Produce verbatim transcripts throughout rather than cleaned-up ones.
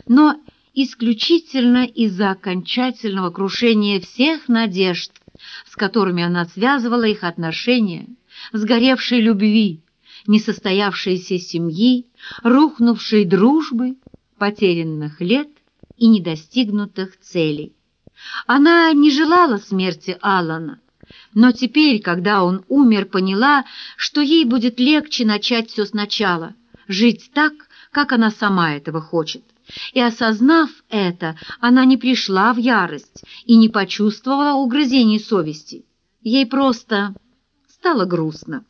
но исключительно из-за окончательного крушения всех надежд, с которыми она связывала их отношения, сгоревшей любви, несостоявшейся семьи, рухнувшей дружбы, потерянных лет и недостигнутых целей. Она не желала смерти Алана, но теперь, когда он умер, поняла, что ей будет легче начать все сначала, жить так, как она сама этого хочет. И, осознав это, она не пришла в ярость и не почувствовала угрызений совести. Ей просто стало грустно.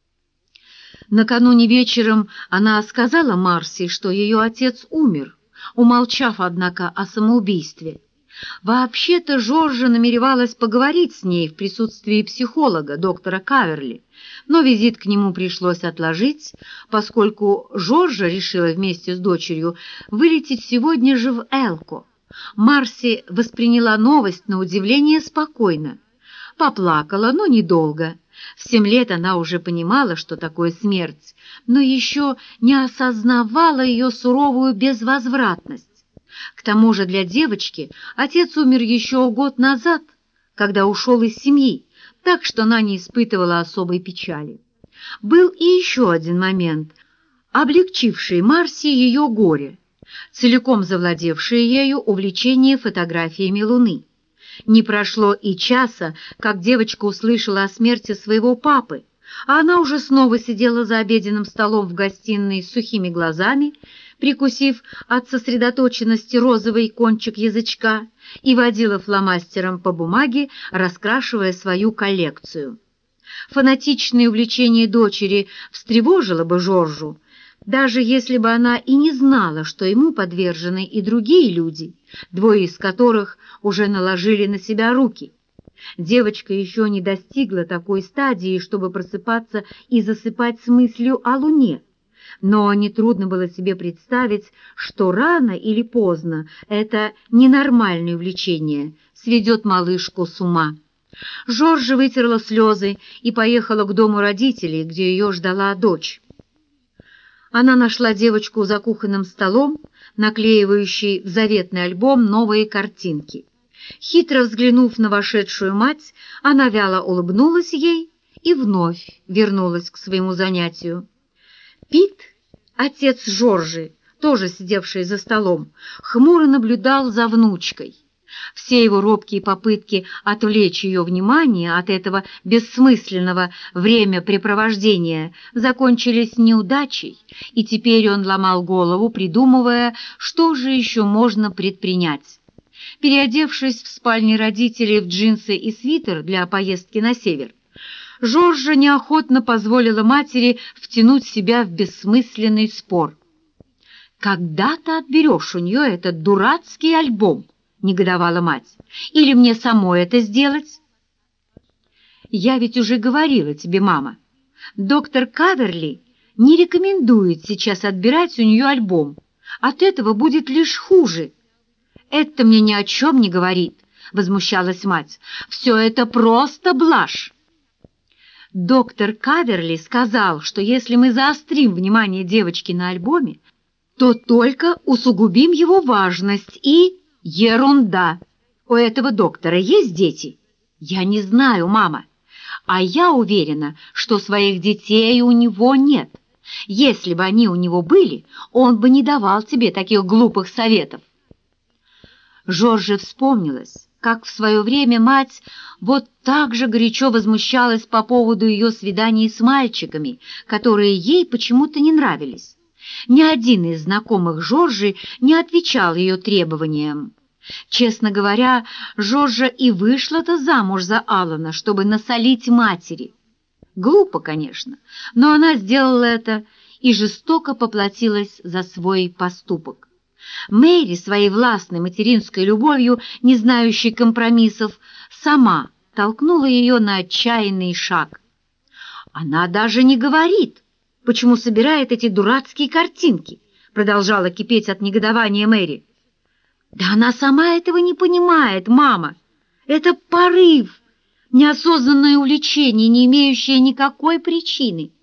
Накануне вечером она сказала Марси, что ее отец умер, умолчав, однако, о самоубийстве. Вообще-то Жоржа намеревалась поговорить с ней в присутствии психолога, доктора Каверли, но визит к нему пришлось отложить, поскольку Жоржа решила вместе с дочерью вылететь сегодня же в Элко. Марси восприняла новость на удивление спокойно. Поплакала, но недолго. В семь лет она уже понимала, что такое смерть, но еще не осознавала ее суровую безвозвратность. К тому же для девочки отец умер еще год назад, когда ушел из семьи, так что она не испытывала особой печали. Был и еще один момент, облегчивший Марси ее горе, целиком завладевшее ею увлечение фотографиями Луны. Не прошло и часа, как девочка услышала о смерти своего папы, а она уже снова сидела за обеденным столом в гостиной с сухими глазами, прикусив от сосредоточенности розовый кончик язычка, и водила фломастером по бумаге, раскрашивая свою коллекцию. Фанатичное увлечение дочери встревожило бы Жоржу, даже если бы она и не знала, что ему подвержены и другие люди, двое из которых уже наложили на себя руки. Девочка еще не достигла такой стадии, чтобы просыпаться и засыпать с мыслью о Луне, но нетрудно было себе представить, что рано или поздно это ненормальное увлечение сведет малышку с ума. Жоржа вытерла слезы и поехала к дому родителей, где ее ждала дочь. Она нашла девочку за кухонным столом, наклеивающей в заветный альбом новые картинки. Хитро взглянув на вошедшую мать, она вяло улыбнулась ей и вновь вернулась к своему занятию. Пит, отец Жоржи, тоже сидевший за столом, хмуро наблюдал за внучкой. Все его робкие попытки отвлечь ее внимание от этого бессмысленного времяпрепровождения закончились неудачей, и теперь он ломал голову, придумывая, что же еще можно предпринять. Переодевшись в спальне родителей в джинсы и свитер для поездки на север, Жоржа неохотно позволила матери втянуть себя в бессмысленный спор. «Когда ты отберешь у нее этот дурацкий альбом?» — негодовала мать. «Или мне самой это сделать?» «Я ведь уже говорила тебе, мама, доктор Каверли не рекомендует сейчас отбирать у нее альбом. От этого будет лишь хуже». «Это мне ни о чем не говорит», — возмущалась мать. «Все это просто блажь». Доктор Каверли сказал, что если мы заострим внимание девочки на альбоме, то только усугубим его важность и... Ерунда! У этого доктора есть дети? Я не знаю, мама. А я уверена, что своих детей у него нет. Если бы они у него были, он бы не давал тебе таких глупых советов. Жорже вспомнилось, как в свое время мать вот так же горячо возмущалась по поводу ее свиданий с мальчиками, которые ей почему-то не нравились. Ни один из знакомых Жоржи не отвечал ее требованиям. Честно говоря, Жоржа и вышла-то замуж за Алана, чтобы насолить матери. Глупо, конечно, но она сделала это и жестоко поплатилась за свой поступок. Мэри, своей властной материнской любовью, не знающей компромиссов, сама толкнула ее на отчаянный шаг. Она даже не говорит, почему собирает эти дурацкие картинки, продолжала кипеть от негодования Мэри. Да она сама этого не понимает, мама. Это порыв, неосознанное увлечение, не имеющее никакой причины.